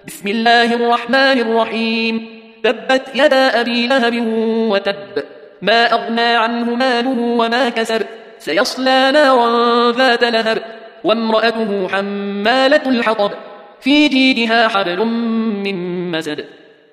بسم الله الرحمن الرحيم. تبت يدا أبي لهب وتب، ما أغنى عنه ماله وما كسب، سيصلى نارا ذات لهب، وامرأته حمالة الحطب، في جيدها حبل من مسد.